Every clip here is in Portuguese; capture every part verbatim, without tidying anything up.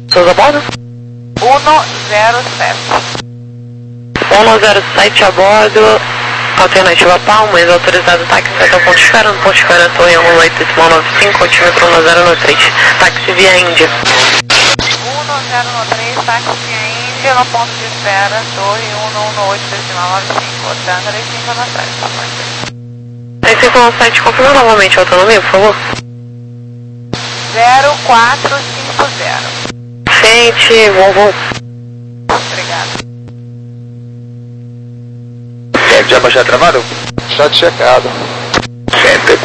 Souza bordo? um zero sete. um zero sete a bordo, alternativa Palmas, autorizado táxi até o ponto de espera, no ponto de espera Torre um oito decimal nove cinco, altímetro um zero nove três, táxi via Índia. um zero nove três, táxi via Índia, no ponto de espera, Torre um oito decimal nove cinco, oitenta três cinco nove sete. três cinco nove sete, confirma novamente a autonomia, por favor. zero quatro cinco zero. Frente, voo, voo. Obrigado. Sempre já baixar travado? Já checado. Sempre.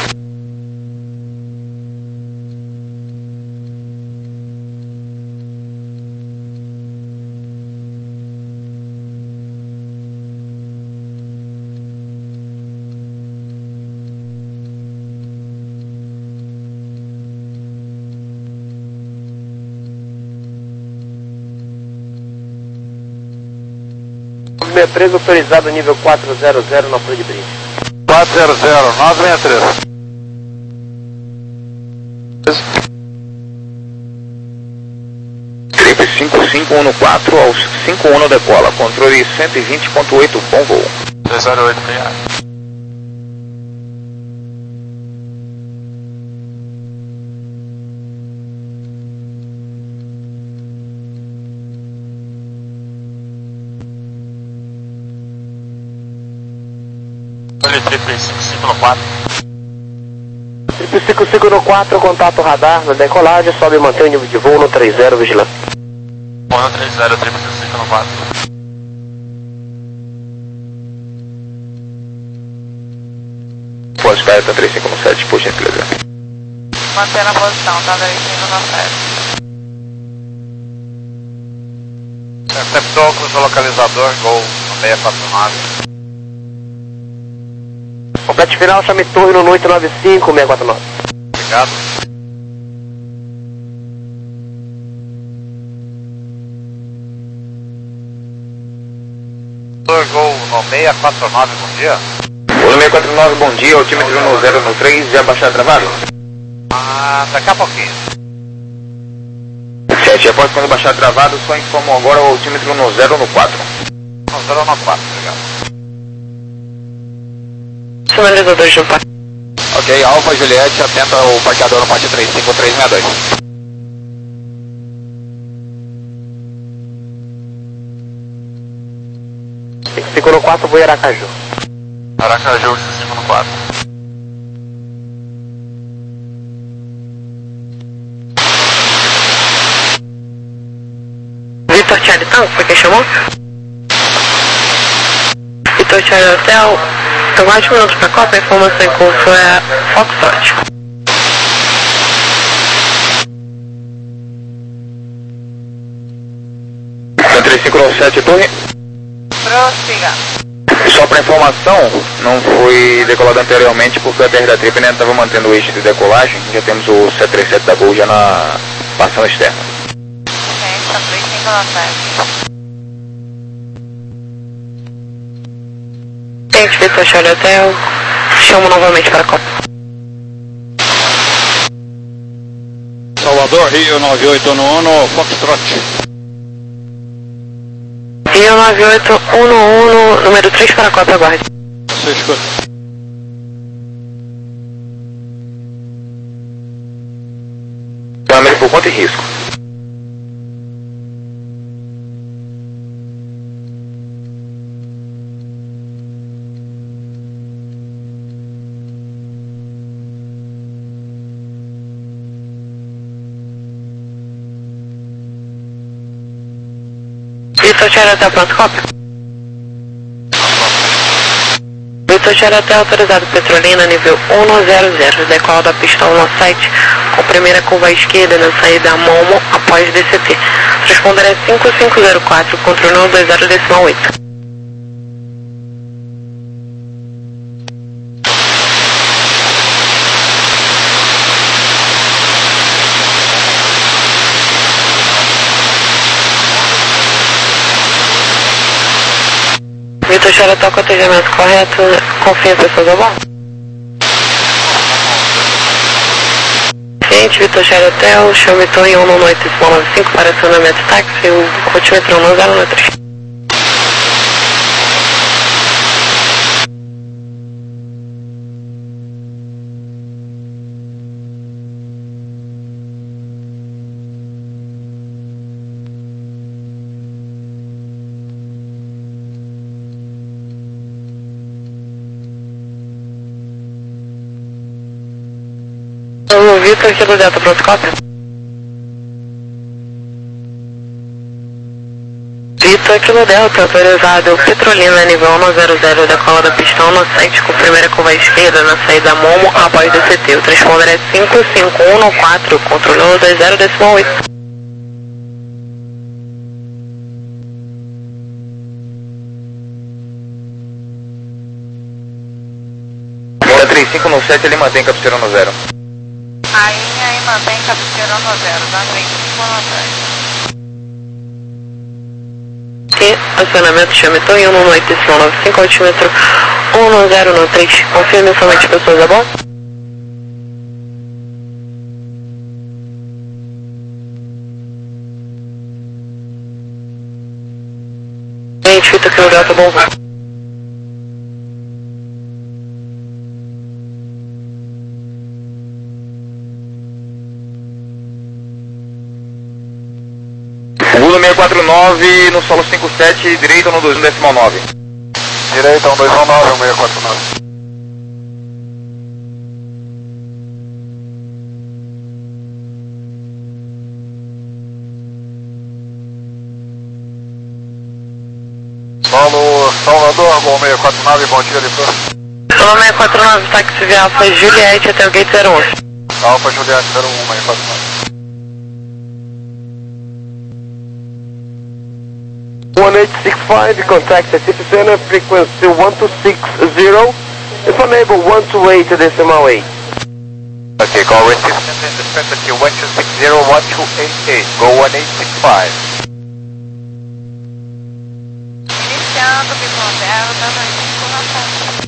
sessenta e três autorizado nível quatrocentos na Flor de Brinde. quatrocentos, nove seis três. Trip cinco cinco um quatro ao cinco um decola, controle cento e vinte ponto oito, bom voo. dois zero oito, obrigado. Trip cinco cinco no quatro. Trip cinco cinco no quatro, contato radar na decolagem, sobe e mantém o nível de voo no três zero, vigilante. Voo no três zero, trip cinco cinco no quatro. Pode esperar até três cinco sete, por gentileza. Mantendo a posição, tá? três cinco nove sete. Receptor, cruza localizador, Gol no seis quatro nove. Complete final, chame torre no oito nove cinco, seis quatro nove. Obrigado. Gol no seis quatro nove, bom dia. Gol seis quatro nove, bom dia, altímetro no zero no três, já baixar travado? Ah, daqui a pouquinho. sete, após quando baixar travado, só informo agora o altímetro no zero no quatro. No zero no quatro, obrigado. Sinalizador de parque. Ok, Alfa Juliette, atenta o parqueador no ponte três cinco três seis dois. cinco cinco no quatro, vou em Aracaju. Aracaju, cinco cinco no quatro. Vitor Charlie Tango, foi quem chamou? Vitor Charlie Hotel, aguarde minutos para a Copa, a informação em curso é Foxtrot. três cinco nove sete, torre. Prossiga. Só para informação, não foi decolado anteriormente porque a T R da Trip ainda estava mantendo o eixo de decolagem. Já temos o sete três sete da Gol já na passão externa. Gente, três cinco nove sete. Gente, Vitor Charlie Hotel, chamo novamente para a Copa. Salvador, Rio nove oito um um, Foxtrot. Rio nove oito um um, número três para a Copa, aguarde. Você escuta. Câmera por conta e risco. Vitor Charlie Hotel, pronto, Copa. Vitor Charlie Hotel, autorizado Petrolina, nível um zero zero, decola da pista um sete, com primeira curva à esquerda na saída Momo, após D C T. Responder é cinco cinco zero quatro, controle um dois zero decimal oito. Vitor Charlie Hotel, com atendimento correto, confia em pessoas a bordo? Sim. Cliente Vitor Charlie Hotel, chame Tony um nove oito nove cinco para acionamento táxi, o rotímetro um zero nove três. O Vitor aqui do Delta Protocópio. Vitor aqui no Delta, autorizado Petrolina, nível um zero zero, decola da pistão no site com primeira curva à esquerda na saída Momo após D C T. O transponder é cinco cinco um quatro, controlou dois zero decimal oito. três cinco no sete, ele mantém cabeceira no zero. Aí, aí mantém cabeceira no zero, tá? três cinco no sete. E acionamento chame Tony um nove oito nove cinco, altímetro um zero nove três. Confirme somente pessoas a bordo. Gente, Vitor aqui no Delta, bom voo. Vulo seis quatro nove no solo cinco sete, direito no dois um decimal nove. Direito no dois um nove, um seis quatro nove. Solo Salvador, Gol seis quatro nove, bom dia, Litor. Solo seis quatro nove, táxi via Alfa Juliette até o gate zero onze. Alfa Juliette zero um, seis quatro nove. one eight six five, contact the City Center, frequency one two six zero, if unable one two eight decimal eight. Okay, go with City Center in the frequency one two six zero, one two eight eight, go one eight six five. Iniciando, Picon zero, dando cinco na sete.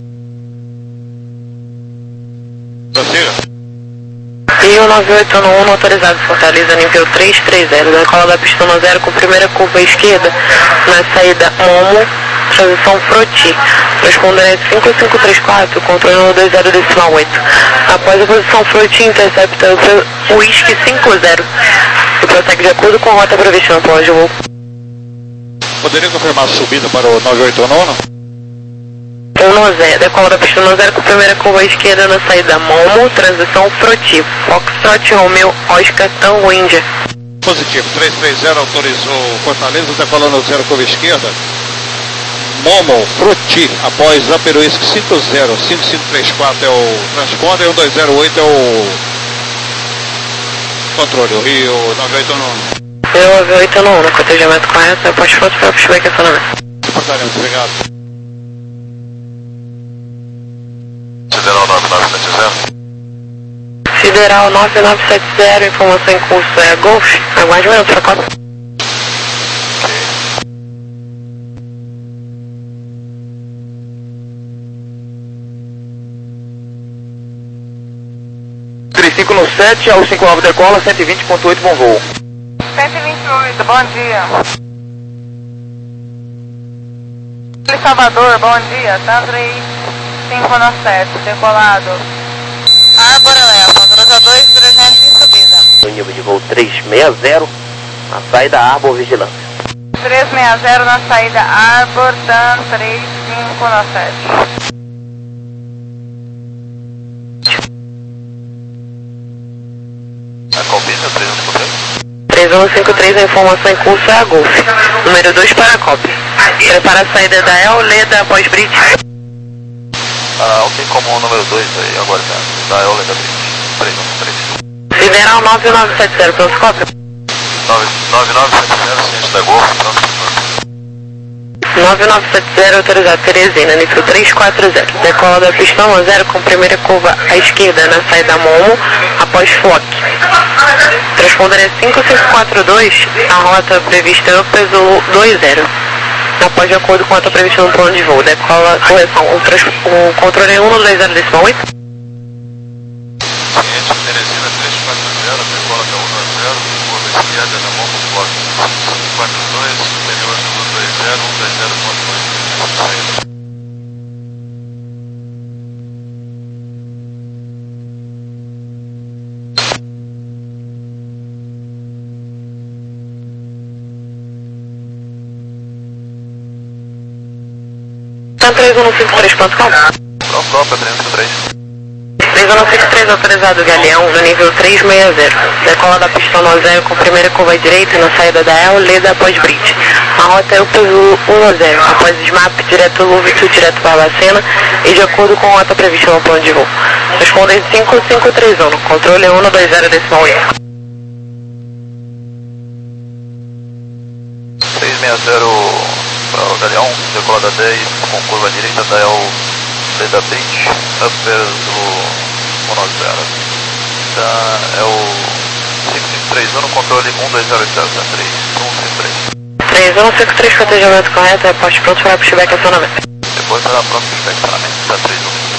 Prossiga. E o nove oito um autorizado Fortaleza, nível três três zero, decola da pista no zero com primeira curva à esquerda, na saída Momo, transição Froti. Transponder é cinco cinco três quatro, controle no dois zero decimal oito. Após a posição Froti, intercepta o Whisky cinco zero e prossegue de acordo com a rota prevista no plano de voo. Poderia confirmar a subida para o nove oito um? um zero, decola da pista no zero com primeira curva à esquerda na saída Momo, transição Froti. Foxtrot Romeo Oscar Tango Índia. Positivo, três três zero autorizou Fortaleza, decolando zero curva esquerda. Momo, Froti, após Aperuísque cinco zero, cinco cinco três quatro é o transponder, um dois zero oito é o controle, o Rio nove oito um. Rio nove oito um, no cotejamento correto, após foto para o pushback acionamento. Portaremos, obrigado. Sideral nove nove sete zero. Sideral nove nove sete zero, informação em curso é Golf. Aguarde um minuto, Fracota. três cinco no sete, ao cinco nove decola, cento e vinte ponto oito, bom voo. cento e vinte e oito, bom dia. Salvador, bom dia, tá três cinco no sete, decolado. Arbor Elefant, cruza dois trezentos em subida. No nível de voo trezentos e sessenta, na saída Arbor Vigilância. trezentos e sessenta na saída Arbor, Dan três cinco no sete. A Colbina três um cinco três? três um cinco três, a informação em curso é a Golf. Número dois para a cópia. Prepara a saída da El Leda após Bridge. Ah, ok, como o número dois aí, agora tá. Da Eole da British, três um três. Sideral nove nove sete zero, pelos cópias. nove nove sete zero, ciente da Golf, pronto. nove nove sete zero, autorizado Teresina, nível três quatro zero. Decola da pista no zero com primeira curva à esquerda na saída Momo, após Flock. Transponder é cinco cinco quatro dois, a rota prevista é o peso dois zero. Após de acordo com a rota prevista no plano de voo. Decola, correção, o, trans, o controle é um dois zero decimal oito. Ciente, Teresina três quatro zero, esquerda na Momo Fox cinco quatro dois, superior no dois zero, um dois zero ponto dois, saída. três um cinco três ponto com. Pronto, própria, trezentos e três. três um cinco três autorizado Galeão, no nível três seis zero. Decola da pista nove zero com primeira curva à direita na saída da El, Leda após Bridge. A rota é o P U um zero, após S M A P, direto Lúvito, direto Barbacena e de acordo com a rota prevista no plano de voo. Respondem cinco cinco três um, controle um dois zero decimal oito. três seis zero para o Galeão, decola da dez com curva à direita da El, Leda Bridge, upper do um zero. Tá, é o cinco cinco três um, controle um dois zero zero três um cinco três. três um cinco três, cotejamento correto, reporte pronto para pushback e acionamento. Depois será pronto para pushback e acionamento, tá três um cinco três.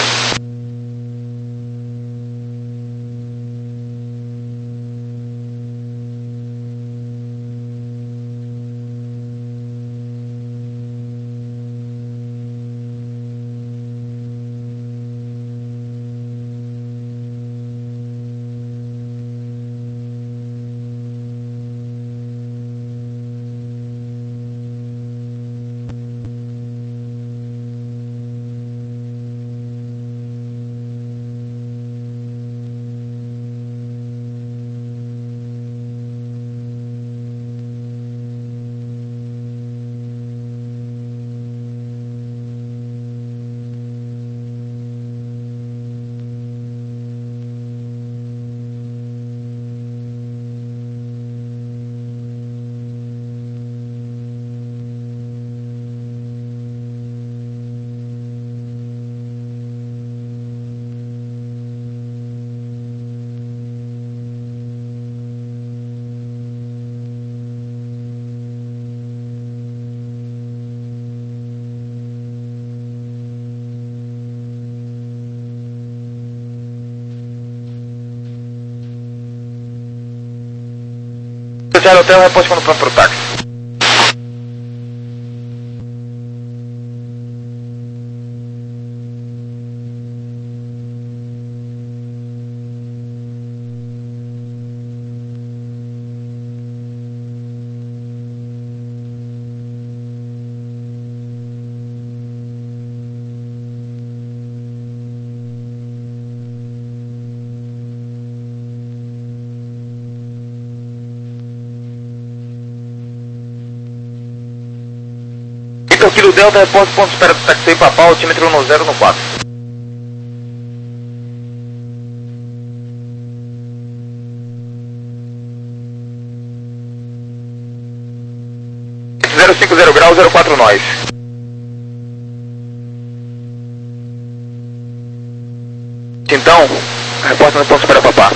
Zero Hotel, reposte quando pronto para o táxi. Vitor Kilo Delta, repórter ponto de espera do táxi Papá, altímetro um zero no quatro. zero cinco zero grau, zero quatro nós. Então, repórter no ponto de espera Papá.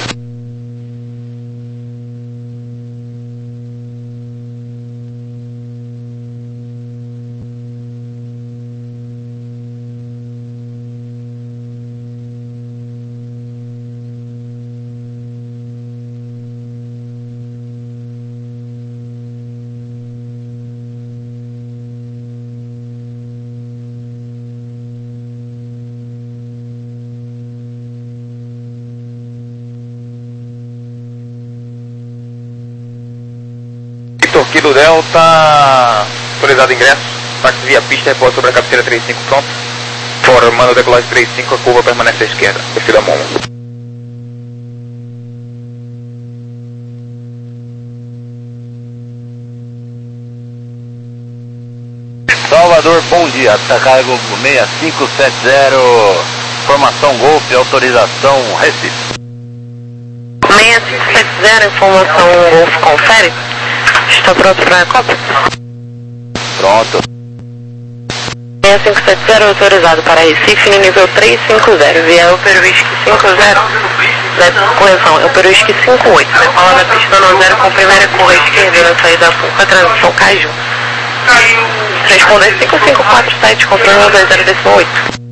Vitor Kilo Delta, autorizado ingresso, táxi via pista, repórter sobre a cabeceira trinta e cinco pronto, formando decolagem trinta e cinco, a curva permanece à esquerda, perfil da Momo. Salvador, bom dia, cargo seis cinco sete zero, formação Golf, autorização Recife. seis cinco sete zero, informação Golf, confere. Está pronto para a Copa? Pronto. seis cinco sete zero, autorizado para Recife, no nível três cinco zero, via Uperuísque cinco zero, correção, Uperuísque cinco oito, decola da pista nove zero com primeira curva esquerda na saída da Fuca, transição Caju. Responder cinco cinco quatro sete, controle um dois zero decimal oito.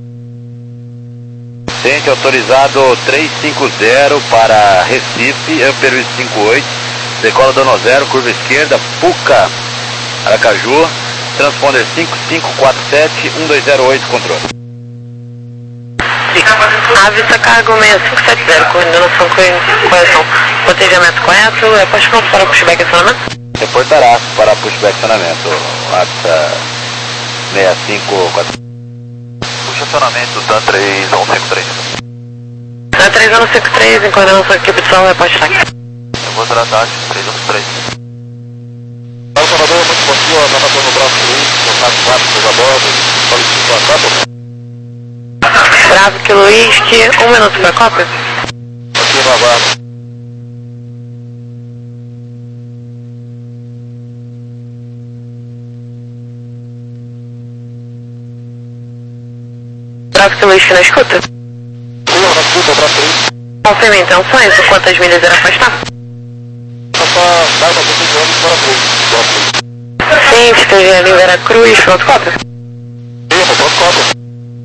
Ciente autorizado três cinco zero para Recife, Uperuísque cinco oito, decola dono zero, curva esquerda, Puca, Aracaju, transponder cinco cinco quatro sete um dois zero oito, controle. Avista cargo seis cinco sete zero, coordenação correção, cotejamento correto, é posto pronto para o pushback acionamento? Reportará para pushback acionamento, Avista seis cinco quatro. Puxa acionamento da três um cinco três. Da três um cinco três, em coordenação equipe de som, é posto aqui. Eu vou tratar de três um cinco três. Para o Salvador, muito bom dia, está passando o braço do Luiz, contato quatro, seus abordos, solicito a capa. Bravo Kilo Whisky, um minuto para a cópia. Aqui no aguardo. Bravo Kilo Whisky na escuta? Sim, na escuta, braço do Luiz. Confirma intenções, quantas milhas irá afastar? Passar data de cinco anos para Cruz. Sim, esteja ali em Veracruz, pronto, cópia. Sim, pronto, cópia.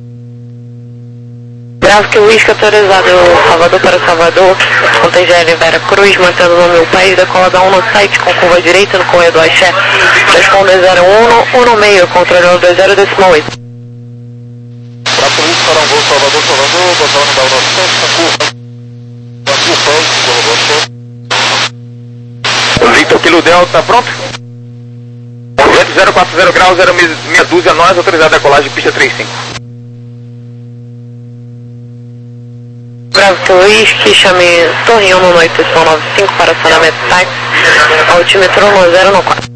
Bravo que o Whisky autorizado Salvador para Salvador, com T G L Veracruz, mantendo no meu país, decola da um no site com curva direita no corredor Axé, responde zero um, um no meio, controle dois zero decimal oito. Bravo que o Luiz para um gol, Salvador, Salvador, botão no da novecentos, na curva. Na curva, corredor. Victor Kilo Delta, pronto? vento zero quatro zero graus, zero meia dúzia, nós, autorizado a decolagem, pista trinta e cinco. Bravo que o Whisky, chame Torre um no oito nove cinco para acionamento táxi, altímetro um zero no quatro.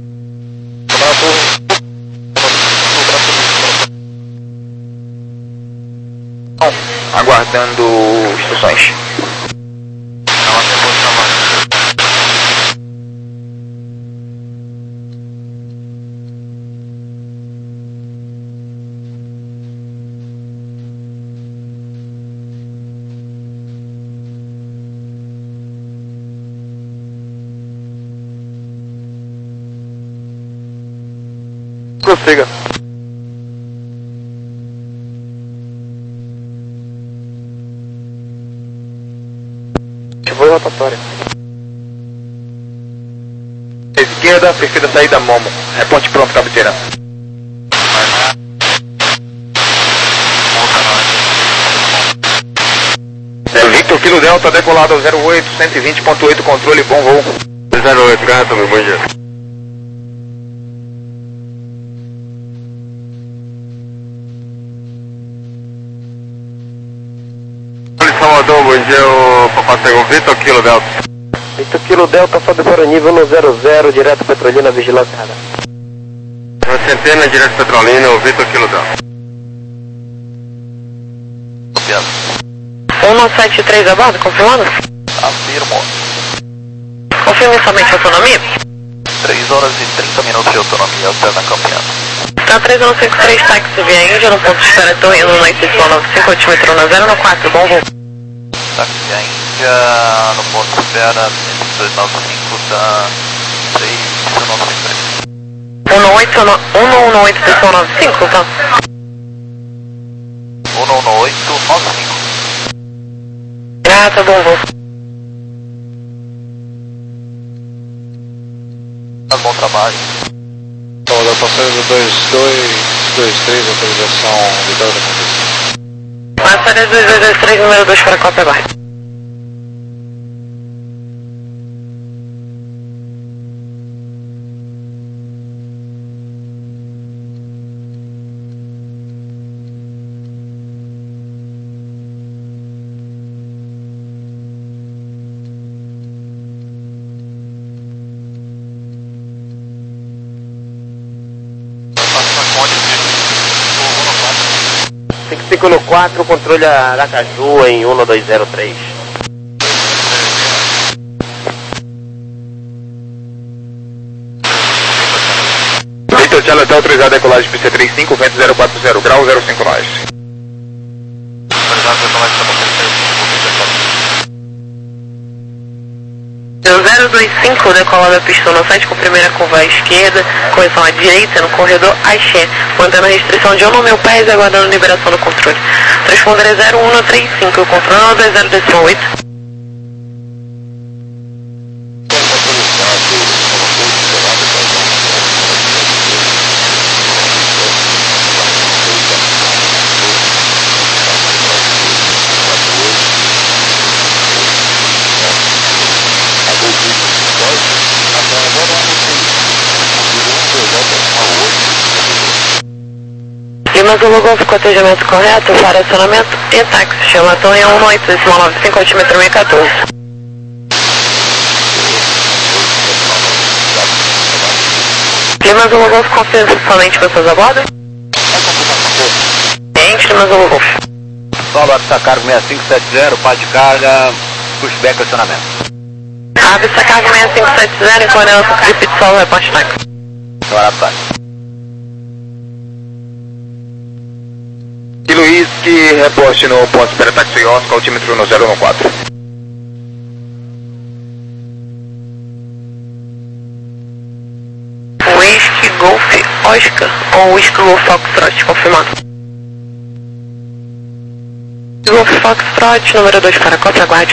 Aguardando instruções. Prossiga. Foi rotatória. Esquerda, perfeita saída Momo. Reporte pronto, cabeceira. Victor Kilo Delta, decolado ao zero oito, cento e vinte ponto oito, controle, bom voo. zero oito, gato, meu bom dia. Salvador, bom dia, o Papai Segundo, Victor Kilo Delta. Victor Kilo Delta, sobe para nível no zero zero, direto Petrolina, vigilância radar. Uma centena, direto Petrolina, o Victor Kilo Delta. Copiado. um no sete três a bordo, confirmando? Afirmo. Confirme somente a autonomia? três horas e trinta minutos de autonomia, alterna campeando. Da três um cinco três, táxi via Índia, no ponto de espera Torre no nove nove cinco, altímetro no zero no quatro, bom voo. Táxi via Índia, no ponto de espera dois nove cinco da três um nove três. um no oito, um no oito, dois nove cinco, tá? um no oito nove cinco. Grata, bom voo. Bom trabalho. Salvador, passando dois dois dois três, autorização vital da condição. Passaria dois dois dois três, número dois para a cópia barra. cinco cinco no quatro, controle Aracaju em um dois zero três. Victor Charlie está autorizado a decolagem pista trinta e cinco, vento zero quatro zero graus, zero cinco nós. zero dois cinco, decola da pista no site com primeira curva à esquerda, correção à direita no corredor Axé, mantendo a restrição de um no meu pés e aguardando liberação do controle. Transponder é zero um no trinta e cinco, controle dois zero decimal oito. Lima Zulu Golf, cotejamento correto, para acionamento e táxi. Chama Torre um oito, decimal nove cinco, altímetro mil e quatorze. Lima Zulu Golf, confirma somente pessoas a bordo? Gente, Lima Zulu Golf. Solo Avista Cargo seis cinco sete zero, pá de carga, pushback acionamento. Avista Cargo seis cinco sete zero, em coordenação de pit solo, reposte táxi. Agora sai. E Luiz, que reposte no ponto espera táxi Oscar, altímetro no zero um quatro. Whisky Golf Oscar ou Whisky Golf Foxtrot, confirmado. Golf Foxtrot, número dois para cópia, aguarde.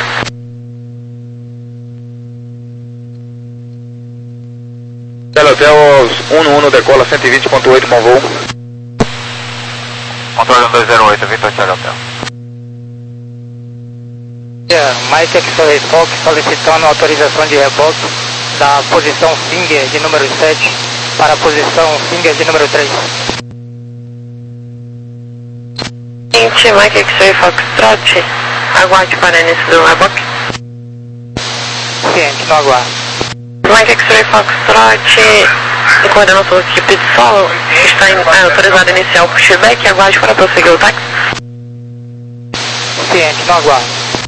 Hotel um um decola cento e vinte ponto oito, bom voo. Controle um dois zero oito, Victor Charlie Hotel. Yeah, Mike X-Ray Fox solicitando autorização de reboque da posição Finger de número sete para a posição Finger de número três. Gente, Mike X-Ray Foxtrot, aguarde para início do reboque. Ciente, não aguardo. Mike X-Ray Foxtrot, em coordenação de pit solo, está em, é, autorizado a iniciar o pushback, aguarde para prosseguir o táxi. Ciente, não aguardo.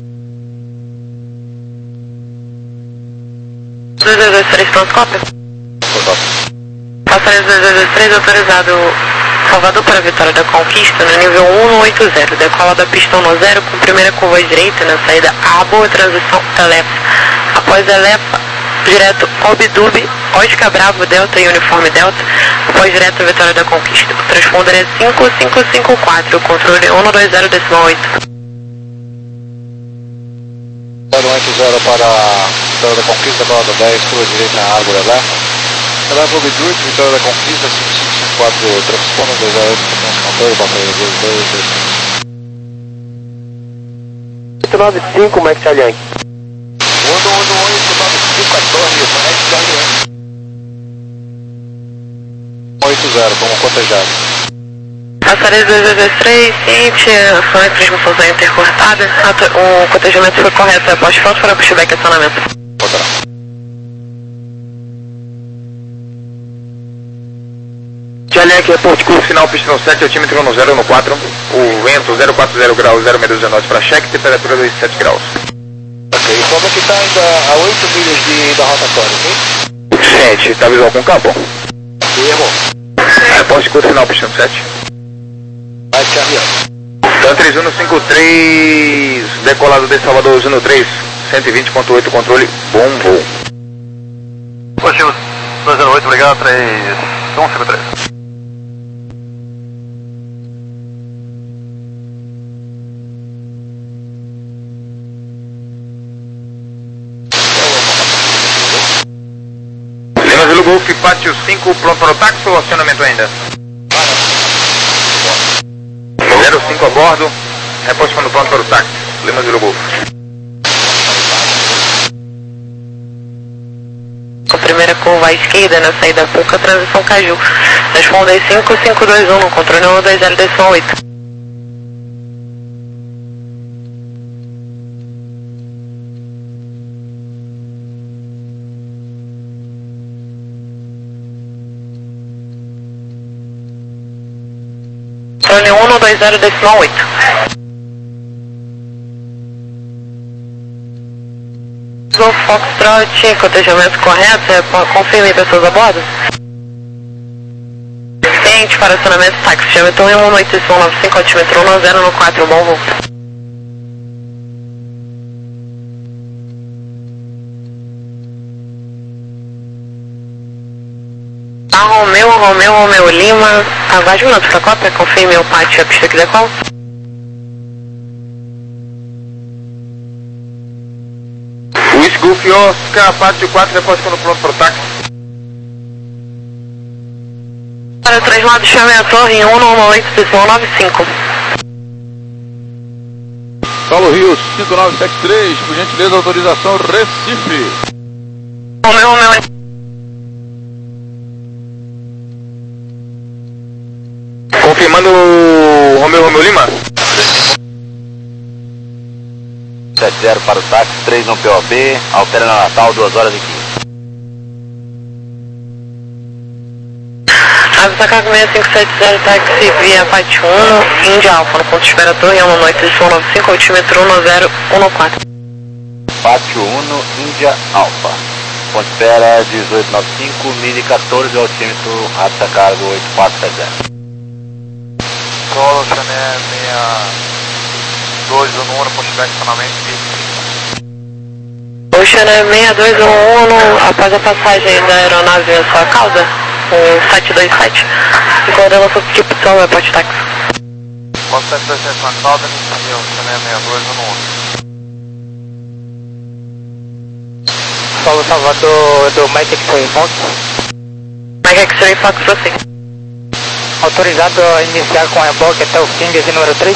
dois dois dois três, pronto, cópia. Passageiro dois dois dois três, autorizado Salvador para a Vitória da Conquista, no nível um oito zero, decola da pista no zero com primeira curva direita na saída A, boa transição Elefa. Após Elefa, direto Obdub, Oscar Bravo Delta e Uniforme Delta, após direto Vitória da Conquista. O transponder é cinco cinco cinco quatro, controle um dois zero decimal oito. zero oito zero para Vitória da Conquista, roda dez, curva direita na árvore Elefa. Eleva o Obdub, Vitória da Conquista, cinco cinco cinco quatro, transponder um dois zero oito, controle, passageiro dois dois dois. oito nove cinco, Mike Charlie Yankee. um oito oito nove cinco quatorze, Mike Charlie Yankee. oito zero, como cotejado. Passageiro dois dois dois três, ciente, ação e transmissão saiu intercortada, o cotejamento foi correto, após falta para pushback acionamento. Outra. Charlie Yankee, reporte curso final, pista no sete, altímetro no zero um quatro, o vento zero quatro zero graus, zero meia dúzia para cheque, temperatura dois sete graus. Ok, o problema é que está ainda a oito milhas de, da rotatória, ok? Gente, tá visual com campo? Ok, irmão. Reporte curso final, pista no sete. Vai, Charlie Yankee. Então três um cinco três, decolado de Salvador, Juno três, cento e vinte ponto oito, controle, bom voo. Positivo dois zero oito, obrigado, três um cinco três. Lima Zulu Golf, pátio cinco, pronto para o táxi ou acionamento ainda? zero cinco a bordo, reposte quando pronto para o táxi. Lima Zulu Golf. Com primeira curva à esquerda na saída Pouca, transição Caju. Responder cinco cinco dois um, no controle um dois zero decimal oito. Controle um dois zero decimal oito. Golf Foxtrot, cotejamento correto, é, confirme pessoas a bordo. Ciente para acionamento táxi, chama então um oito nove cinco, altímetro um zero um quatro, bom voo. Tá, Romeu, Romeu, Romeu Lima, aguarde um minuto para a cópia, confirme o pátio e a pista que decola. Whisky Golf Oscar, pátio quatro, reposte quando pronto para o táxi. Para três lados, chame a torre um um oito decimal nove cinco. Paulo Rios, cinco nove sete três, por gentileza, autorização Recife. Romeu, Romeu. Confirmando sete zero para o táxi, três no P O B, altera na Natal, duas horas e quinze. Avisa Cargo seis cinco sete zero, táxi via Pátio um, Índia Alfa, no ponto de espera Torre, uma noite de nove cinco, altímetro um zero um quatro. Pátio um, Índia Alfa. Ponto de espera dezoito noventa e cinco, mil e quatorze, altímetro, Avisa Cargo oito quatro sete zero. Solo Chané seis dois um um, ponto de estacionamento. Ocean seis dois um um, após a passagem da aeronave à sua cauda, o sete dois sete, encodando a sua equipe de som, aeroporto táxi. Posso sete dois sete na cauda, Ocean seis dois um um. Paulo Salvador do Mike X-Ray Fox. Mike X-Ray Fox, você. Autorizado a iniciar com reboque até o fim de número três.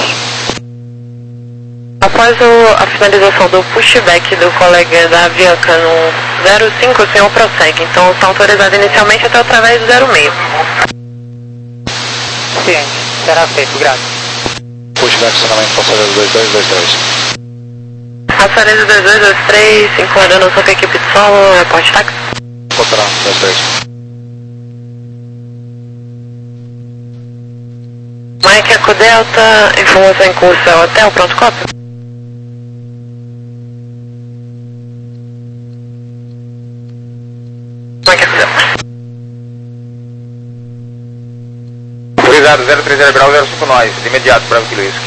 Após o, a finalização do pushback do colega da Avianca no zero cinco, o senhor prossegue. Então está autorizado inicialmente até através do zero seis. Ciente, será feito, graças. Pushback, estacionamento, passageiro dois dois dois três. Passageiro dois dois dois três, encodando a sua equipe de solo, aeroporto táxi. Control, dois três. Mike Eco Delta, informação em curso é hotel, pronto, cópia. Mike Eco Delta. Autorizado zero três zero grau zero cinco nós, de imediato, Bravo Kilo Whisky.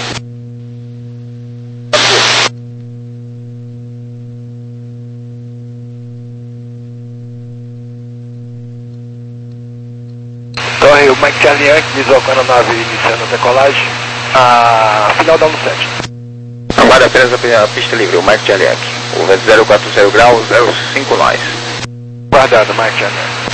Torre, o Mike Charlie Yankee deslocando a nave iniciando a decolagem, a final da um sete. Aguarda apenas a pista livre, o Mike Charlie Yankee. O vento zero quatro zero grau zero cinco nós. Guardado, Mike Charlie Yankee.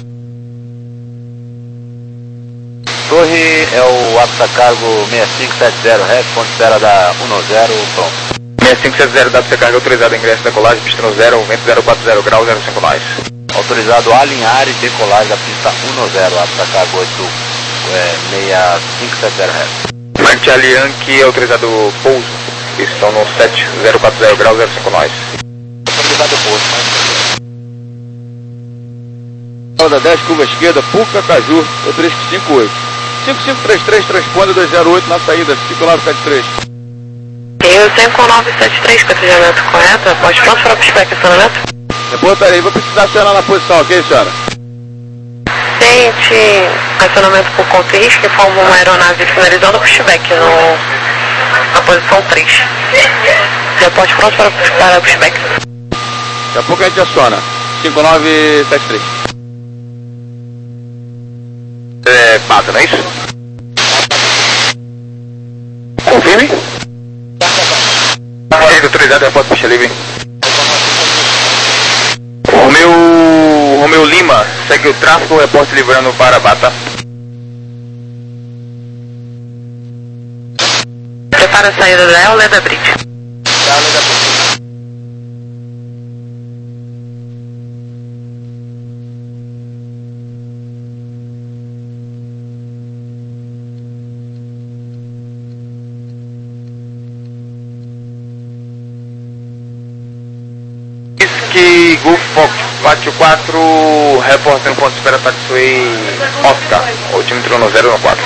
Torre é o Avisa Cargo seis cinco sete zero, Red, ponto de espera da um zero, pronto. seis cinco sete zero, dado carga autorizado, ingresso da colagem, pista no zero, vento zero quatro zero grau zero cinco nós. Autorizado a alinhar e decolar da pista um zero, Avisa Cargo oito, é, seis cinco sete zero, Red. Mike Charlie Yankee, autorizado pouso, estão no sete zero quatro zero grau zero cinco nós. Autorizado pouso, mas... Da dez, curva esquerda, Puca, Caju, o três cinco oito. cinco cinco três três, transponde dois zero oito na saída, cinco nove sete três. E o cinco nove sete três, cotejamento correto, após pronto para o pushback, acionamento. Reportarei, vou precisar acionar na posição, ok, senhora? Ciente, acionamento por conta e risco, informa uma aeronave finalizando o pushback no, na posição três. Reporte pronto para, para o pushback. Daqui a pouco a gente aciona, cinco nove sete três. É, passa, não é isso? Confirme. Autorizado, aeroporto pista livre. Romeu, Romeu Lima, segue o tráfego, repórter livrando para Bata. Prepara a saída da El Leda Bridge. Whisky Golf Fox quatro quatro, repórter no ponto de espera Taxiway Oscar, altímetro no zero quatro.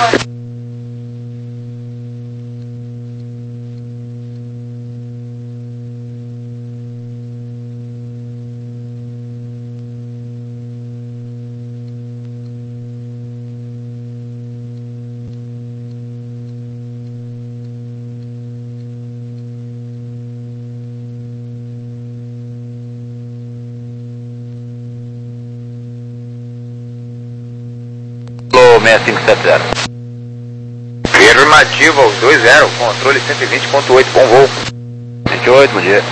seis cinco sete zero. Afirmativo aos dois zero, controle cento e vinte ponto oito, bom voo. vinte e oito, bom dia.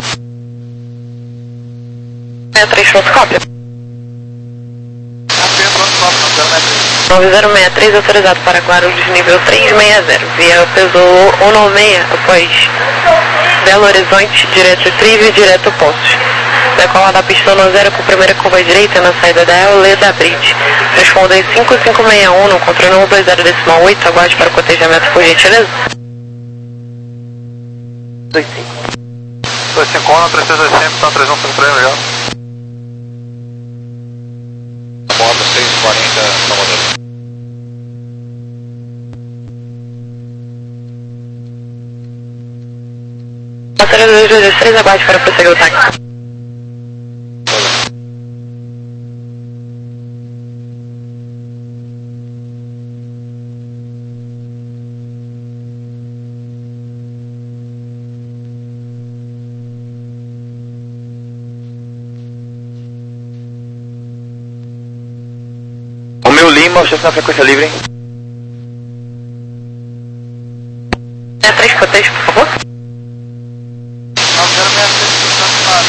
É três pontos, cópia. nove zero seis três, autorizado para Guarulhos, nível três seis zero, via peso cento e noventa e seis, após Belo Horizonte, direto Trívio, direto Poços. Decola da pista no zero com primeira curva direita na saída da El Leda Bridge. Responda em cinco cinco seis um no controle um dois zero decimal oito, aguarde para o cotejamento por gentileza. dois cinco. dois cinco um, três três dois cinco, tá três um cinco três, legal. Moto seis quarenta, Salvador. Passageiro dois dois três, aguarde para prosseguir o táxi. O meu Lima, você está na frequência livre, hein? É três cotejo, por favor. nove zero seis três, cancelado.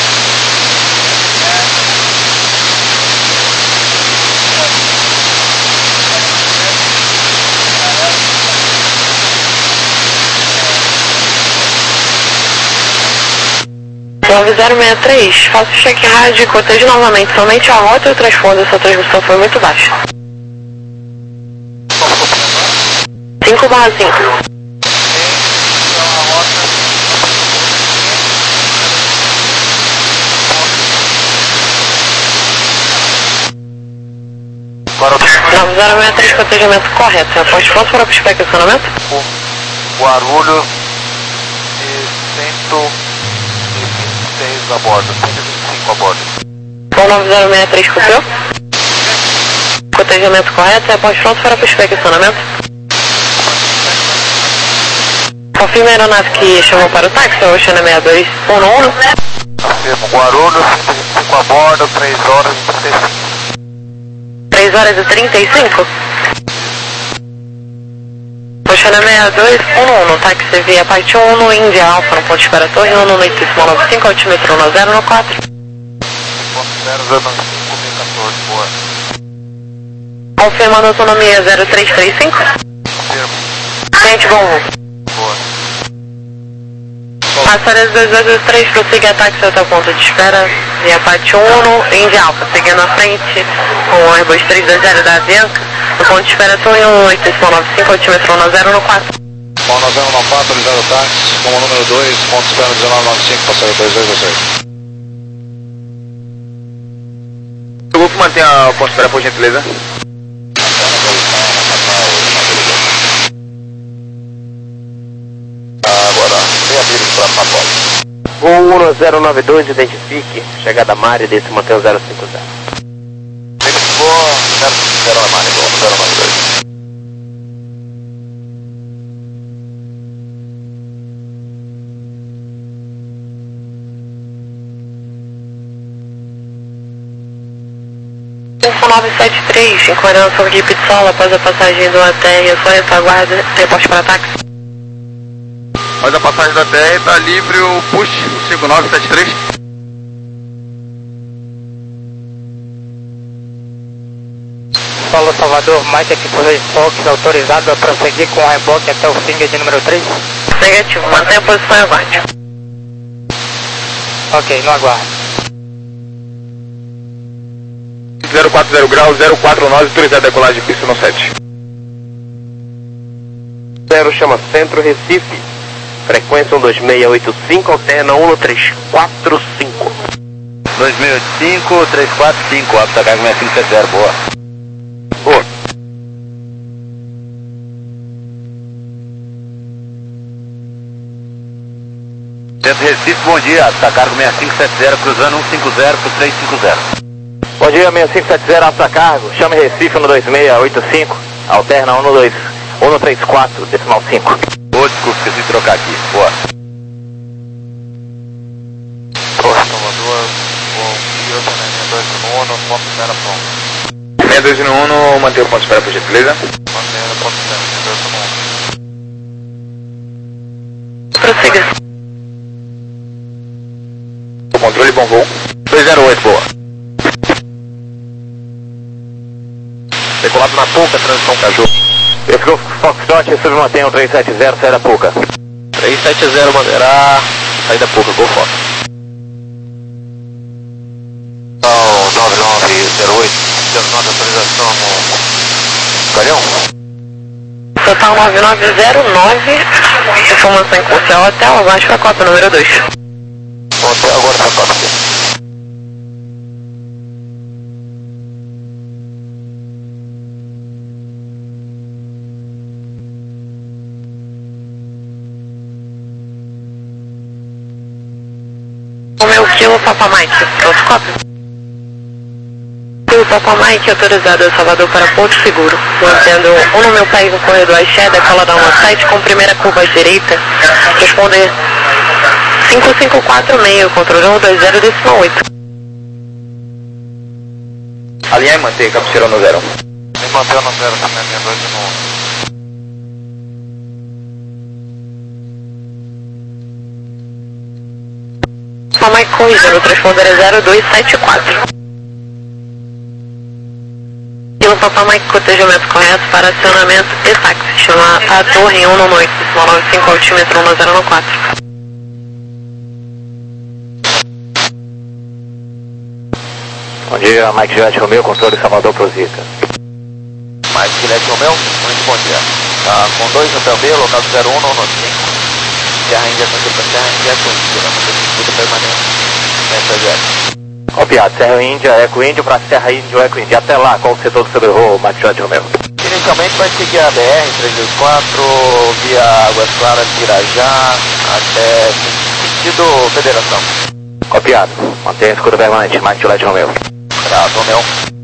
nove zero seis três, faço check rádio, cotejo novamente, somente a rota e o transpondo, essa transmissão foi muito baixa. cinco barra cinco. nove zero seis três, cotejamento correto. Após ponto para o estacionamento? Guarulhos e cento e vinte e seis a bordo, cento e vinte e cinco a bordo. Bom, nove zero seis três, copeu? Cotejamento correto. Após pronto para o estacionamento? Confirma a aeronave que chamou para o táxi, o Oceana seis dois um um. Afirmo, Guarulhos, cento e vinte e cinco a bordo, três horas e trinta e cinco. três horas e trinta e cinco? Oceana seis dois um um, táxi via parte um no Índia Alfa, no ponto de espera Torre um no notíssimo nove cinco, altímetro um zero no quatro. Ponto zero zero cinco mil e quatorze, boa. Confirmando autonomia zero três três cinco? Confirmo. Cliente bom. Boa. Passageiro dois dois dois três, prossiga a táxi até o ponto de espera via parte um no Índia Alfa, seguindo à frente com o Airbus três dois zero da Avianca, no ponto de espera Torre um notíssimo nove cinco, altímetro um zero no quatro. Bom, nove zero nove quatro, atualizado o táxi, como número dois, ponto de espera dezenove noventa e cinco, passageiro dois dois dois seis. O grupo mantém a ponto de espera, por gentileza. Agora, reabrir para Patólia. Gol um zero nove dois, identifique. Chegada Mari, desse mantém o zero cinco zero. Verificou, zero cinco zero na Mari, Gol zero nove dois. cinco nove sete três, em coordenação de Pizzola, após a passagem do A T R, a sua retaguarda, reposte para táxi. Mas a passagem da T R está livre, o push, o cinco nove sete três. Solo Salvador, Mike aqui por dois Fox, autorizado a prosseguir com o reboque até o finger de número três? Negativo, mantenha a posição e aguarde. Ok, no aguardo. zero quatro zero grau, zero quatro nove, autorizado a decolagem de pista no sete. Zero chama Centro Recife. Frequência um dois seis oito cinco, alterna um três quatro cinco. dois mil e oitenta e cinco, três quatro cinco, apta carga seis cinco sete zero, boa. Boa. Centro Recife, bom dia, apta carga seis cinco sete zero, cruzando um cinco zero para três cinco zero. Bom dia, seis cinco sete zero, alta cargo. Chame Recife um dois seis oito cinco, alterna um dois um três quatro, decimal cinco. Ô, desculpa, esqueci de trocar aqui, boa. Salvador, bom dia, seis dois um um, ponto de espera pronto. seis dois um um, mantém o ponto de espera, por gentileza. Mantendo o ponto de espera, seis dois um um. Prossiga. O controle, bom voo. dois zero oito, boa. Decolado na Puca, transição Caju. Esse Foxtrot, submantém o três sete zero, saída Puca. três sete zero, bandeira, saída Puca, Gol Fox. Então, nove nove zero oito, zero nove autorização no Galhão. Total nove nove zero nove, informação em curso é o hotel, abaixo para a cota número dois. Hotel agora tá top. O meu Kilo Papa Mike, autocópio. Kilo Papa Mike autorizado a Salvador para Porto Seguro, mantendo um no meu país no corredor Axé, decola da uma site com primeira curva à direita, responder cinco cinco quatro seis, controle um dois zero decimal oito. Alinhar e manter, cabeceira no zero. Me mantém no zero também, minha dois no Papa Mike corrigindo, transponder é zero dois sete quatro. Kilo Papa Mike, cotejamento correto para acionamento e táxi, chama a torre um nove oito, decimal nove cinco, altímetro um zero quatro. Bom dia, Mike Juliette Romeo, controle Salvador Prosica. Mike Juliette Romeo, muito bom dia. Tá com dois no P B, locado zero um nove cinco. Terra Índia, contra Terra Índia, Eco Índia, disputa permanente. Essa é Copiado, Serra Índia, Eco Índio para Serra Índio, Eco Índia. Até lá, qual o setor do sobrevoo, Mike Juliette Romeo? Inicialmente vai seguir a B R trezentos e vinte e quatro, via Águas Claras, Pirajá, até sentido Federação. Copiado, mantenha escuro permanente, Mike Juliette Romeo. Obrigado, Romeo.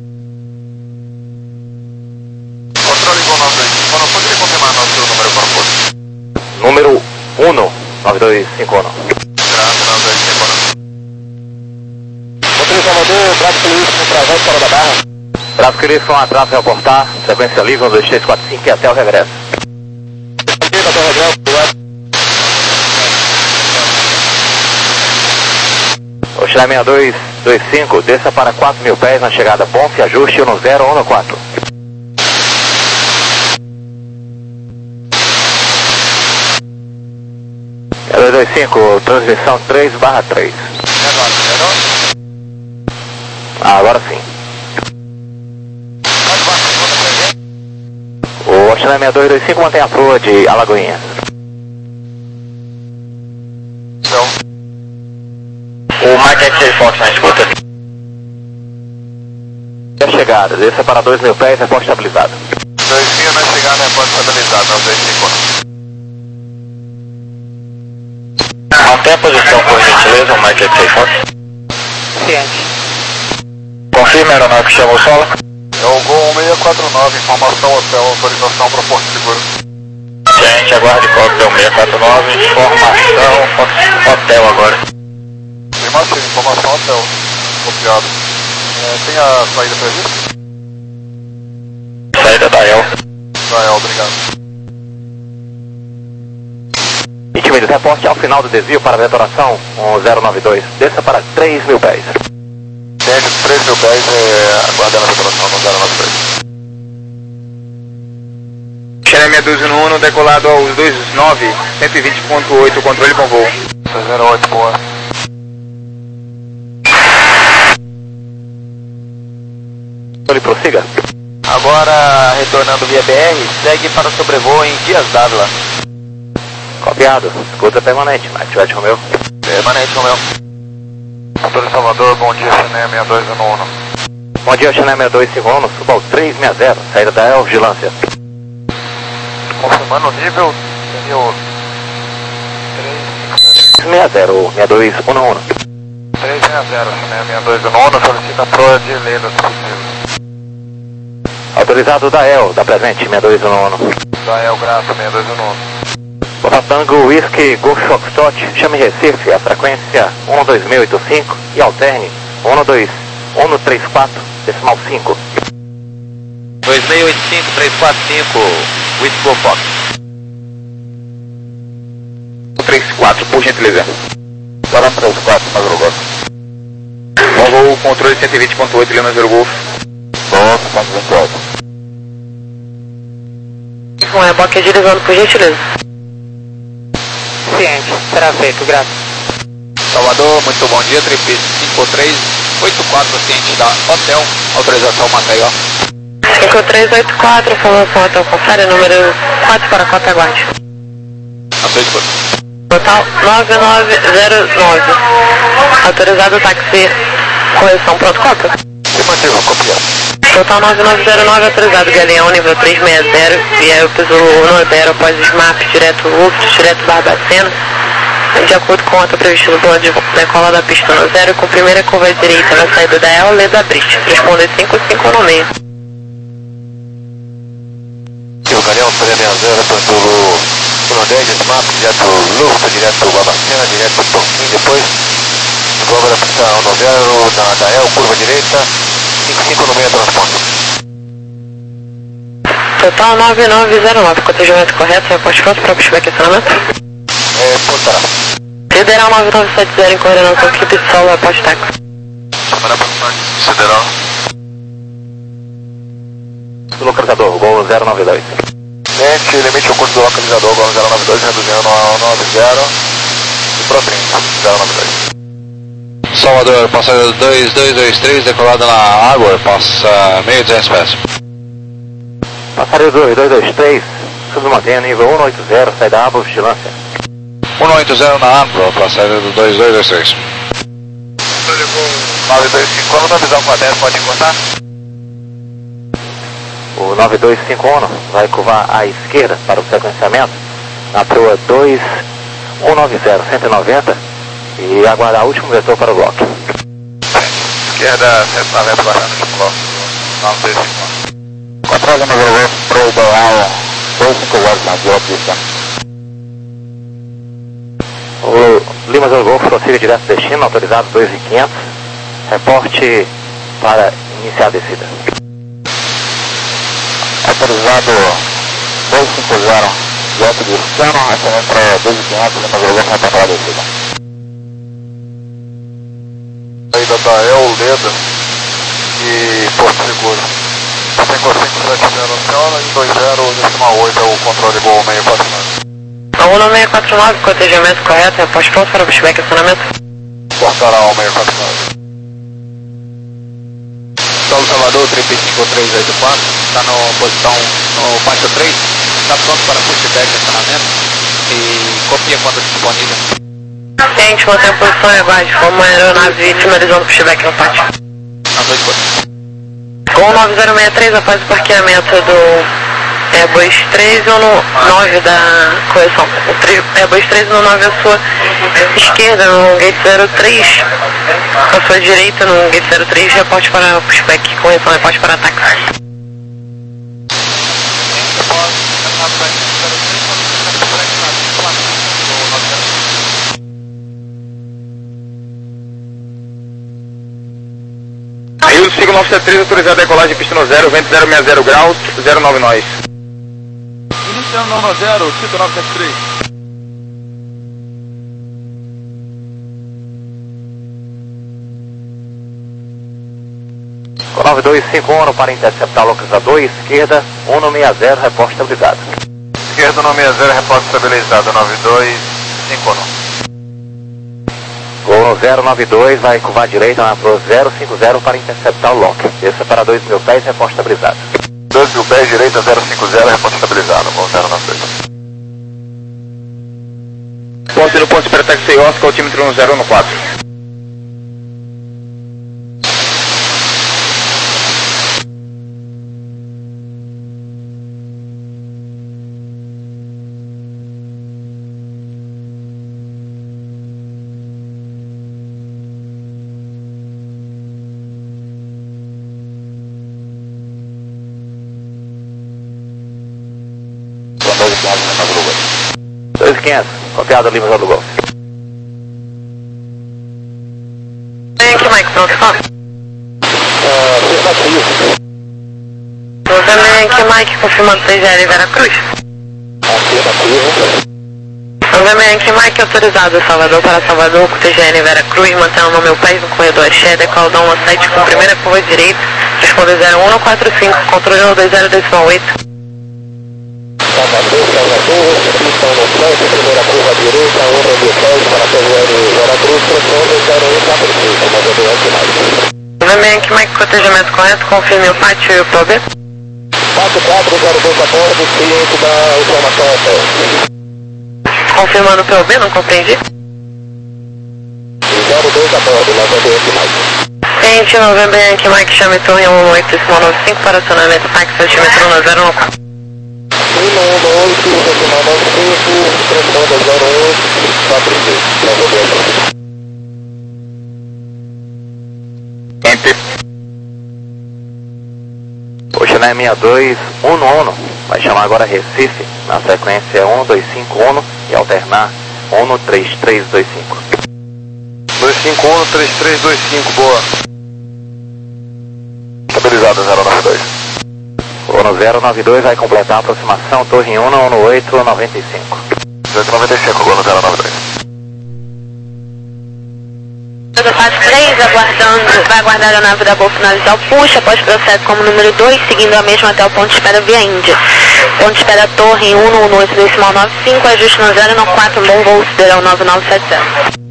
Controle igual nove dois cinco, não poderia confirmar nosso número para o posto? Número um nove dois cinco um. Graças, nove dois cinco um. Controle Salvador, Braço Wilson, travão fora da barra. Braço Wilson, atraso reportar, sequência livre, um dois três quatro cinco e até o regresso. Até o regresso, Oxilé seis dois dois cinco, desça para quatro mil pés na chegada Ponce, ajuste no zero um quatro. dois dois cinco, transmissão três barra três. Ah, agora sim. O Oxilé seis dois dois cinco mantém a proa de Alagoinha. O Mike X Fox na escuta. A chegada, desça para dois mil pés, reporte estabilizado. dois mil na chegada, reporte estabilizado, nove dois cinco um. Mantém a posição, por gentileza, o Mike X Fox. Ciente. Confirma a aeronave que chamou o solo. É o Gol seis quatro nove, informação hotel, autorização para Porto Seguro. Gente, aguarde coquetel seis quatro nove, informação hotel agora. Afirmativo, informação hotel, copiado. É, tem a saída prevista? Saída da E L. Da E L, obrigado. Intimidos, reporte ao final do desvio para a detonação um zero nove dois, desça para três mil pés. Dentro de três mil pés, é, aguardando a detonação no zero nove dois. Xeré seis dois um, decolado aos dois nove, cento e vinte ponto oito, controle com voo. zero oito, boa. Ele prossiga. Agora, retornando via B R, segue para o sobrevoo em Dias d'Ávila. Copiado, escuta permanente, Mike Juliette Romeo. Permanente, Romeo. Motor de Salvador, bom dia, Chané seis dois um um. Bom dia, Chané seis dois cinco um, suba ao três seis zero, saída da E L, vigilância. Confirmando o nível, seria o três seis zero, seis dois um um. três seis zero, Chané seis dois um um, solicita a proa de Leda, se possível. Autorizado da E L, da presente, seis dois um um. Da E L, graça, seis dois um um. Papa Tango, Whisky, Golf Foxtrot, chame Recife, a frequência um dois seis oito cinco e alterne um dois um três quatro, decimal cinco. dois seis oito cinco, três quatro cinco, Whisky Golf Fox. três quatro, por gentileza. Para três quatro, madrugada. Bom voo, controle cento e vinte ponto oito, Lima Zero Golf. Nossa, cento e vinte e oito. Um reboque agilizando, por gentileza. Ciente, será feito, graças. Salvador, muito bom dia, tripé cinco três oito quatro, ciente da Hotel, autorização Maceió. cinco três oito quatro, informação hotel Confere, número quatro para Cota Aguarde. A sua escuta. Total nove nove zero nove. Autorizado o táxi, correção, pronto, cópia. Afirmativo, copiado. Total nove nove zero nove, autorizado Galeão, nível trezentos e sessenta, e aí eu piso no zero após Smap, direto Luft, direto Barbacena, de acordo com a outra prevista no plano de decola da pista no zero, com primeira curva direita na saída da E L L da Brist, responde cinco cinco no meio. O Galeão, seria sessenta, depois do Nordeste, Smap, direto Luft, direto Barbacena, direto Toquinho, depois curva da pista no zero, da, da E L, curva direita, cinco cinco no meio, transporte. Total nove nove zero nove, cotejamento correto, reposte pronto para pushback e acionamento. É, pontará. Federal nove nove sete zero em coordenação equipe de solo, reposte taco. Federal. Do localizador, Gol zero nove dois. Mente, limite o curso do localizador, Gol zero nove dois, reduzindo a nove zero. E ProTrim, zero nove dois. Salvador, passageiro dois dois dois três, decolada na água, passa mil e duzentos pés. Passageiro dois dois dois três, submantém nível cento e oitenta, sai da aba, vigilância. cento e oitenta na água, passageiro dois dois dois três. nove dois cinco um, na visão quadrada, pode encostar? O nove dois cinco um vai curvar à esquerda para o sequenciamento, na proa dois um nove zero, cento e noventa. E aguardar o último vetor para o bloco. Esquerda, cento e noventa, aguardando o último bloco. nove dois cinco um. Controle número um, Pro Doral, dois cinco zero, na direita pista. O Lima Zero Golf prossiga direto destino, autorizado dois mil e quinhentos. Reporte para iniciar a descida. Autorizado dois cinco zero, direto destino, ascendente para dois mil e quinhentos, Lima Zero Golf, reportar a descida. Saída da E L, Leda e Porto Seguro. cinco cinco sete zero aciona e dois zero decimal oito é o controle Gol seis quatro nove. um no seis quatro nove, cotejamento correto, reposte pronto para pushback e acionamento. Portará ao seis quatro nove. Solo Salvador, três cinco três oito quatro, está na posição no pátio três, está pronto para pushback e acionamento e copia quando disponível. Ciente, mantém a posição e aguarde. Como aeronave finalizando o pushback no pátio. Gol nove zero seis três, após o parqueamento do Airbus três ou no nove da correção. O Airbus três no nove à sua esquerda, no gate zero três. À sua direita, no gate zero três, reporte para pushback, correção, reporte para ataque. Rio do Sigo nove sete três, autorizado a decolagem, pista no zero, vento zero seis zero graus, zero nove nós. Iniciando no zero, Tito nove sete três. Com nove dois cinco um para interceptar o localizador, esquerda um no seis zero, reporte estabilizado. Esquerda no seis zero, reporte estabilizado, nove dois cinco um. Gol no zero nove dois, vai curvar à direita na Pro zero cinco zero para interceptar o lock. Desça para dois mil pés, reporte estabilizado. dois mil pés, direita zero cinco zero, reporte estabilizado. Gol zero nove dois. Ponte no ponto para táxi Oscar, altímetro no zero um quatro. dois mil e quinhentos, copiado Lima Zero Golf. Vem aqui, Mike, pronto, fala. Afirmativo. Também aqui, Mike, confirmando T G L Vera Cruz. Afirmativo. Também aqui, Mike, autorizado Salvador para Salvador, com T G N Vera Cruz, mantendo no meu pés no corredor Cheddar, Caldão um sete com primeira curva direita, responde zero um quatro cinco, controle no dois zero decimal oito. Salvador, Salvador, pista no sete, primeira curva direita, um no dez para T G N Vera Cruz, responde zero um quatro cinco, mas eu dou aqui mais. Também aqui, Mike, cotejamento correto, confirme o pátio e o P O B. quatro quatro zero dois quatorze, cliente da informação até. Confirmando o P O B, não compreendi. zero dois a bordo, November Yankee Mike. Gente, November Yankee Mike, chame torre um oito decimal nove cinco para acionamento táxi, altímetro um zero um quatro. um um oito decimal nove cinco, transponder zero um quatro seis, November. Enter. Oceané sessenta e dois, um um, vai chamar agora Recife, na sequência um dois cinco um e alternar um três três dois cinco. dois cinco um, três três dois cinco, boa. Estabilizado zero nove dois. O zero nove dois vai completar a aproximação, torre um um oito noventa e cinco. oito noventa e cinco, Gono zero nove dois. Fase três, aguardando, vai aguardar a nave da Gol finalizar o push, após processo como número dois, seguindo a mesma até o ponto de espera via Índia. Ponto de espera torre um um oito decimal nove cinco, ajuste no zero nove quatro, bom voo, sideral nove nove sete zero.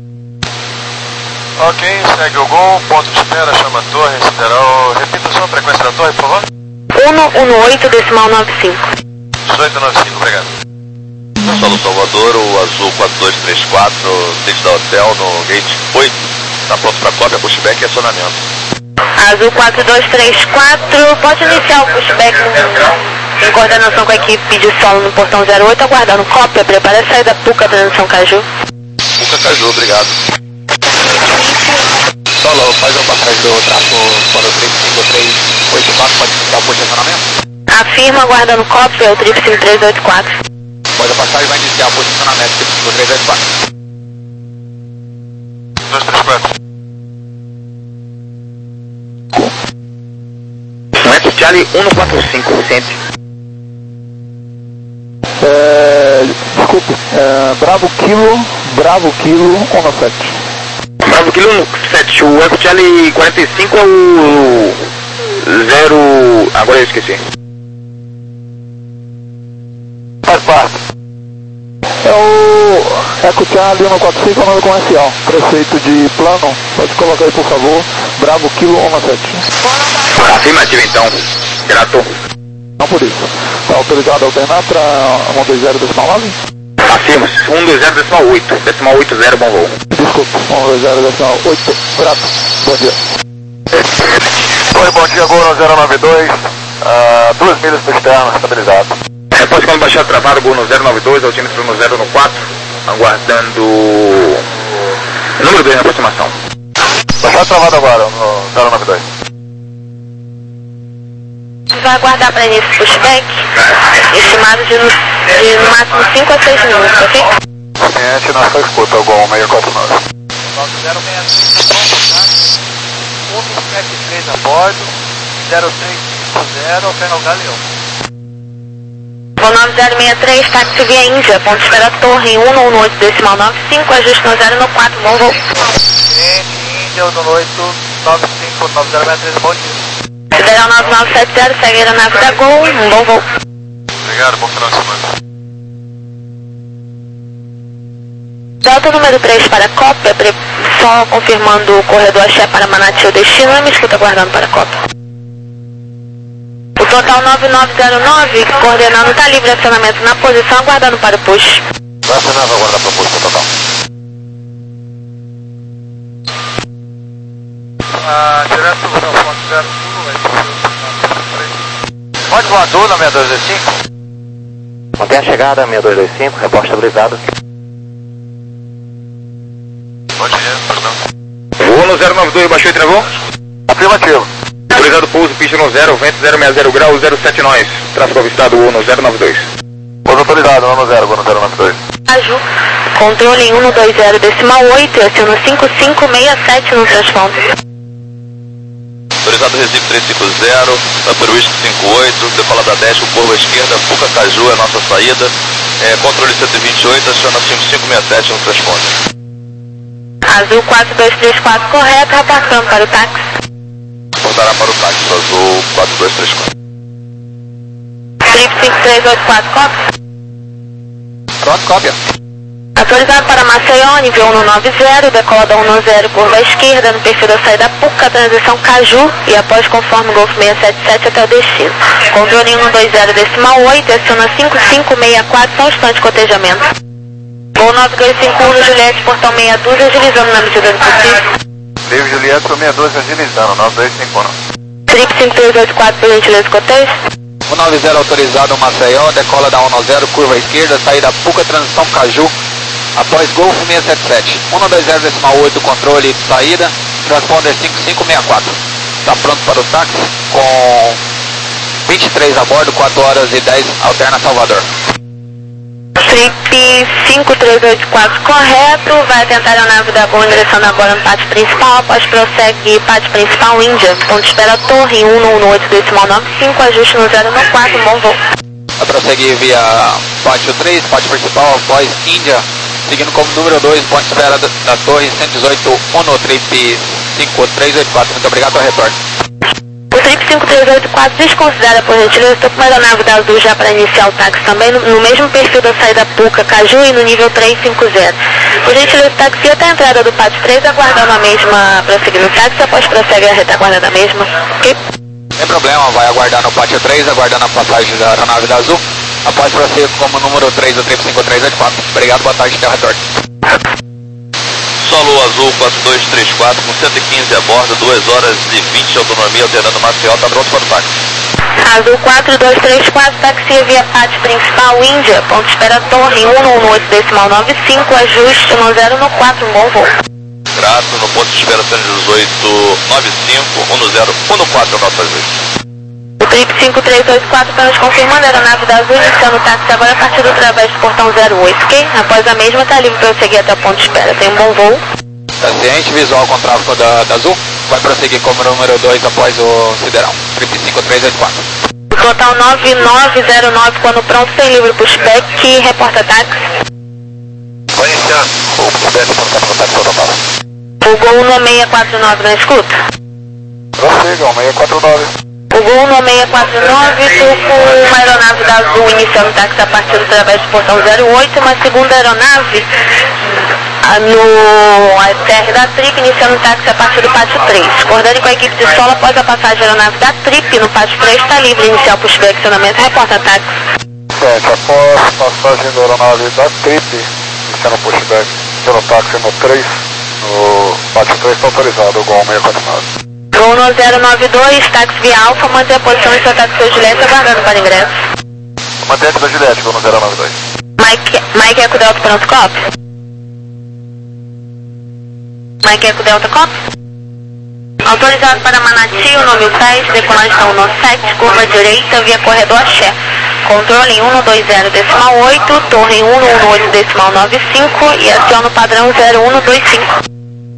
Ok, segue o Gol, ponto de espera, chama a torre, sideral, repita só a frequência da torre, por favor. um um oito decimal nove cinco. dezoito nove cinco, obrigado. Solo Salvador, o azul quatro dois três quatro, sede da hotel no gate oito. Está pronto para cópia, pushback e acionamento. Azul quatro dois três quatro, pode iniciar o pushback no, em coordenação com a equipe de solo no portão zero oito, aguardando cópia, prepara a saída Puca, transição Caju. Puca Caju, obrigado. Solo, faz a passagem do traço para o três cinco três oito quatro, pode iniciar o posicionamento? Afirma, aguardando cópia, o triplo cinco três oito quatro. Pode a passagem, vai iniciar o posicionamento, triplo cinco três oito quatro. dois três quatro. West Charlie um quatro cinco, sente. É, desculpe, é, Bravo Kilo, Bravo Kilo um sete. Bravo Kilo um sete, o West Charlie quarenta e cinco é o zero... agora eu esqueci. Faz parte. É o Eco Charlie um quatro cinco, nome comercial, prefeito de Plano, pode colocar aí por favor, Bravo Kilo um sete. Afirmativo então, grato. Não por isso. Está autorizado a alternar para um dois zero decimal nove? Afirma, um dois zero decimal oito, decimal oito zero, bom voo. Desculpe, um dois zero decimal oito, grato, bom dia. Oi, bom dia, Gol zero nove dois, uh, duas milhas para externo, estabilizado. Após quando baixar travado, Gol no zero nove dois, altímetro no zero quatro, aguardando número dois na aproximação. Baixar travado agora, no zero nove dois. Vai aguardar para início pushback, estimado de, de no máximo cinco a seis minutos, ok? Cliente, nossa escuta, o Gol seis quatro nove. zero seis três, um sete três a bordo, zero três cinco zero, alterna o Galeão. Voo nove zero seis três, táxi via Índia, ponto de espera torre um um oito decimal nove cinco, ajuste no zero quatro, bom voo. Cliente, Índia, um oito nove cinco nove zero seis três, bom dia. Sideral nove nove sete zero, segue a nave da Gol, um bom voo. Obrigado, bom final de semana. Delta número três para cópia, só confirmando o corredor Axé para Manati, o destino, e me escuta aguardando para cópia. O total nove nove zero nove, coordenando, está livre de acionamento na posição, aguardando para o push. Vai acionar agora da proposta total. Ah, direto do seu ponto zero sul, Pode voador na seis dois dois cinco? Mantém a chegada, seis dois dois cinco, reposta estabilizado. Bom dia, perdão. Voo no zero nove dois, baixou e travou? Afirmativo. Autorizado pouso, pista no zero, vento zero seis zero grau, zero sete nós. Tráfego avistado, voo no zero nove dois. Pouso autorizado, no zero, voo no zero nove dois. Caju, controle um dois zero decimal oito, aciona cinco cinco seis sete no transponder. Autorizado Recife trezentos e cinquenta, Upper Whisky cinco oito, decolada dez com curva esquerda, Puca Caju é a nossa saída, é, controle cento e vinte e oito, aciona cinco cinco seis sete no transponder. Azul quatro dois três quatro, correto, reportando para o táxi. Reportará para o táxi azul quatro dois três quatro. Trip cinco três oito quatro, cópia. Pronto, cópia. Autorizado para Maceió, nível um nove zero, decola da um zero, curva à esquerda, no perfil da saída Puca, transição Caju, e após conforme Golf seis sete sete até o destino. Controle um dois zero decimal oito, aciona cinco cinco seis quatro, só um instante de cotejamento. Gol nove dois cinco um, Juliette, portão meia dúzia, agilizando na medida do possível. Livre Juliette, por meia dúzia, agilizando, nove dois cinco um. Trip cinco três oito quatro, por gentileza, cotejo. um nove zero autorizado, Maceió, decola da um zero, curva esquerda, saída Puca, transição Caju, após Golf seiscentos e setenta e sete. um dois zero decimal oito, controle de saída, transponder cinco cinco seis quatro. Está pronto para o táxi, com vinte e três a bordo, quatro horas e dez, alterna Salvador. Trip cinco três oito quatro correto, vai tentar a nave da Gol ingressando agora no pátio principal, após prossegue pátio principal Índia, ponto de espera Torre um um oito decimal nove cinco, ajuste no zero no quatro, bom voo. Vai prosseguir via pátio três, pátio principal, após Índia, seguindo como número dois, ponto de espera da, da Torre cento e dezoito, um Trip cinco três oito quatro, muito obrigado pelo retorno. O Trip cinco três oito quatro desconsidera, por gentileza, estou com mais a nave da Azul já para iniciar o táxi também, no, no mesmo perfil da saída Puca, Caju e no nível trezentos e cinquenta. Por gentileza, taxi até a entrada do pátio três, aguardando a mesma, prosseguir no táxi, após prossegue a retaguarda da mesma, ok? Sem problema, vai aguardar no pátio três, aguardando a passagem da aeronave da Azul, após prosseguir como número três do Trip cinco três oito quatro. Obrigado, boa tarde, até o retorno. Solo Azul quatro dois três quatro, com cento e quinze a bordo, duas horas e vinte de autonomia, alternando Maceió, está pronto para o táxi. Azul quatro dois três quatro, taxi via pátio principal Índia, ponto de espera Torre um um oito decimal nove cinco, ajuste no zero no quatro, bom voo. Grato, no ponto de espera cento e dezoito, nove cinco, um zero, um quatro, nosso ajuste. O Trip cinco três oito quatro está nos confirmando, a aeronave da Azul iniciando o táxi agora a partir do através do portão zero oito, ok? Após a mesma, está livre para eu seguir até o ponto de espera. Tenha um bom voo. Paciente, visual com tráfego da, da Azul, vai prosseguir como número dois após o Sideral, Trip cinco três oito quatro. O total nove nove zero nove, quando pronto, sem livre pushback, reporta táxi. Vai iniciar o pushback para o táxi total. O Gol no seis quatro nove, na escuta? Prossiga, um seis quatro nove. O Gol no seis quatro nove, estou com uma aeronave da Azul iniciando o táxi a partir do através do portão zero oito, uma segunda aeronave no A T R da Trip, iniciando o táxi a partir do pátio três. Coordene com a equipe de solo após a passagem da aeronave da Trip no pátio três, está livre, iniciar o pushback, acionamento, reporta táxi. Gente, após a passagem da aeronave da Trip, iniciando o pushback pelo táxi no três, no pátio três está autorizado, o Gol seis quatro nove. Gol no zero nove dois, táxi via Alfa, manter a posição em seu táxi seu Juliette, aguardando para ingresso. Mantente da Juliette, Gol no zero nove dois. Mike, Mike Eco Delta pronto, copy. Mike Eco Delta, copy. Autorizado para Manati, o nome Pés, decolagem da um sete, curva direita, via corredor Axé. Controle em um dois zero decimal oito, torre em um um oito decimal nove cinco e aciona o padrão zero um dois cinco.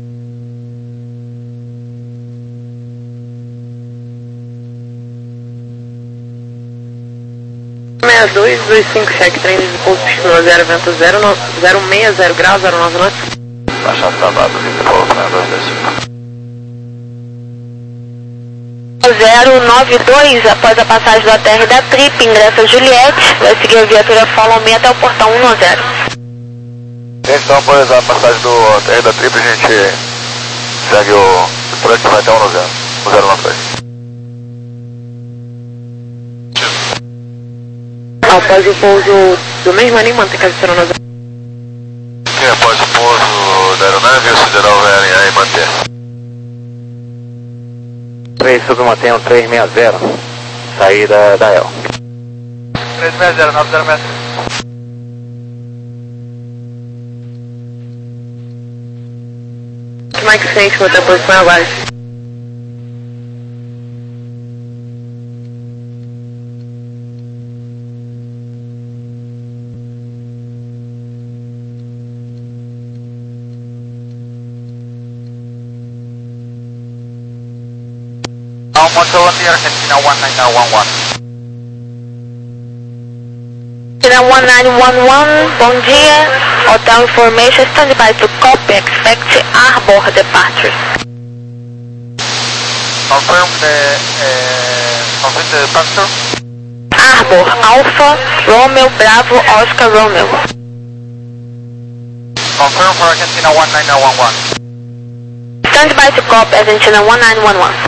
seis dois dois cinco, cheque trem de pouso piscina zero, vento zero seis zero graus, zero nove nove. Baixa travado, livre pouso, né, dois dois cinco. zero nove dois, após a passagem do A T R da Trip, ingressa Juliette, vai seguir a viatura Follow Me até o portão um zero. Então, após a passagem do A T R da Trip, a gente segue o truck que vai até o um zero, um zero nove dois. Após o pouso do mesmo animal, mantém que a no zero. E após o pouso da aeronave, o sideral vai alinhar e manter. três submantenham três seis zero, saída da E L. três seis zero, nove zero metros. Mike seis, vou ter a posição abaixo. Montreal Argentina one nine nine one one. Argentina one nine one one, bom dia. Hotel information, stand by to copy, expect Arbor departure. Confirm the, uh, confirm the departure. Arbor, Alpha, Romeo, Bravo, Oscar, Romeo. Confirm for Argentina one nine nine one one. Stand by to copy, Argentina one nine one one.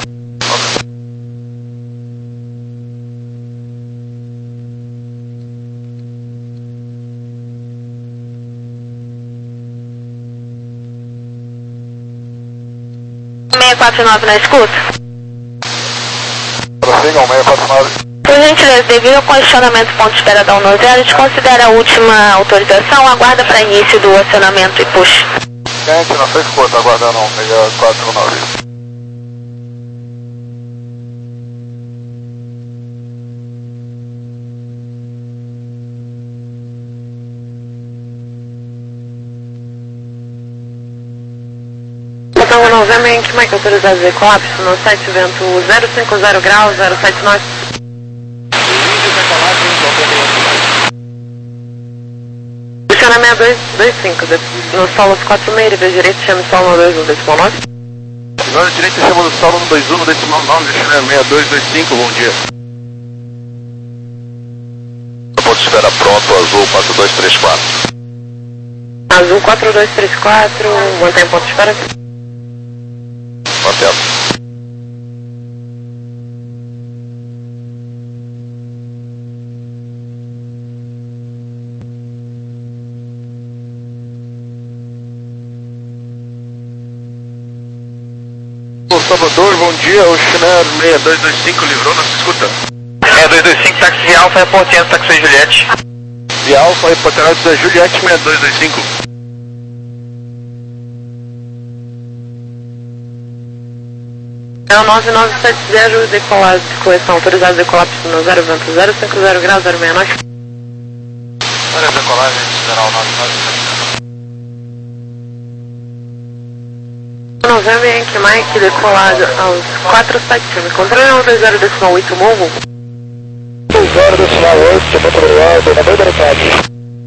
quatro nove na escuta. Prossiga, um seis quatro nove. Por gentileza, devido ao congestionamento ponto de espera da um zero, desconsidera a última autorização, aguarda para início do acionamento e push. Gente, não sei se ficou, tá aguardando um seis quatro nove. Então, Novembro em que Mike autorizado de colapso no site, vento zero cinco zero graus, zero sete nove. Funcionamento dois dois cinco, no solo quatro seis, nível direito, chama solo dois um decimal nove. Nível direito, chama do solo dois um decimal nove, seis dois dois cinco, bom dia. Ponto de espera pronto, azul quatro dois três quatro. Azul quatro dois três quatro, mantém ponto de espera. Mantendo. Salvador, bom dia, o Schneider seis dois dois cinco livrou, não se escuta. seis dois dois cinco, táxi de Alfa, reportando táxi Juliette. De Alfa, reportado da Juliette seis dois dois cinco. É o nove nove sete zero, decolado de correção, autorizado de colapso no zero vento zero cinco zero graus, zero seis nove. Olha a decolagem, geral nove nove sete. Novembro em que Mike decolado aos quatro sete, controle um dois zero decimal oito, move. dois zero decimal oito, controlado, na beira do sete.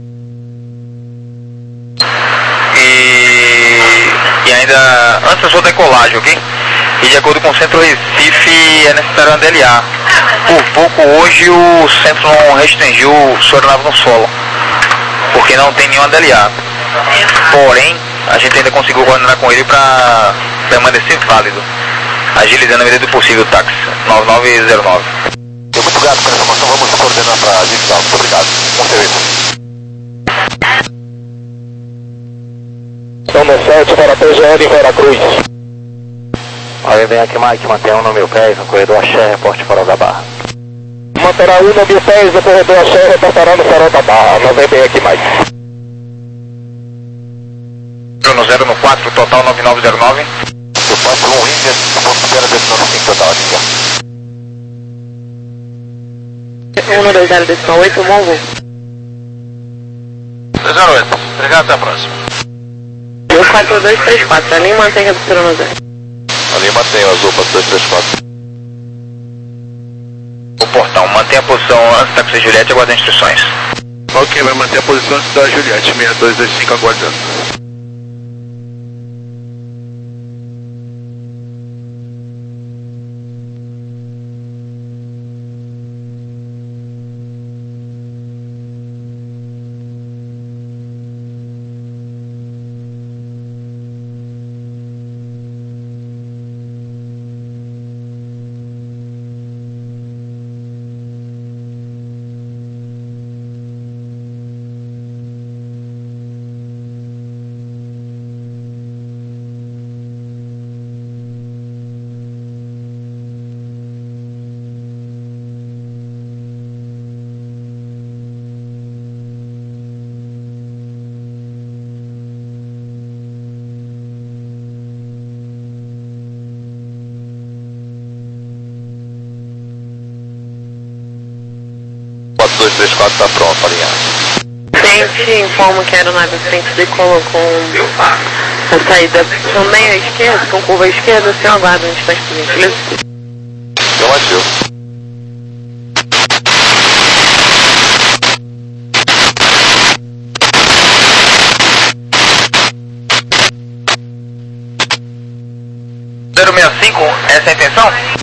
E, e ainda, antes da sua decolagem, ok? E de acordo com o Centro Recife, é necessário uma D L A. Por pouco hoje o centro não restringiu sua aeronave no solo, porque não tem nenhuma D L A. Porém, a gente ainda conseguiu coordenar com ele para permanecer válido, agilizando a medida do possível o táxi nove nove zero nove. Muito obrigado pela informação, vamos coordenar para agilizar. Muito obrigado. Um serviço. Então, no sete para P G L em Veracruz. Olha bem aqui, Mike, mantenha um no mil pés, no corredor Axé, reporte Farol da Barra. Manterá um no mil pés, no corredor Axé, reportará no Farol da Barra. Não vem bem aqui, Mike. No zero no quatro, total nove nove zero nove. Eu passo um Índia, ponto de espera decimal cinco, total, Índia. um dois zero decimal oito, move. dois zero oito, obrigado, até a próxima. quatro dois três quatro, ali mantém redução no zero. Ali mantém o azul quatro dois três quatro. O portão, mantenha a posição antes da táxi Juliette, aguardando instruções. Ok, vai manter a posição antes da Juliette, seis dois dois cinco aguardando. quatro dois três quatro está pronto, alinhado. Frente, informo que a aeronave frente decolou com a saída também à esquerda, com curva à esquerda, se eu aguardo um instante, por gentileza. Deu ativo. zero seis cinco, essa é a intenção?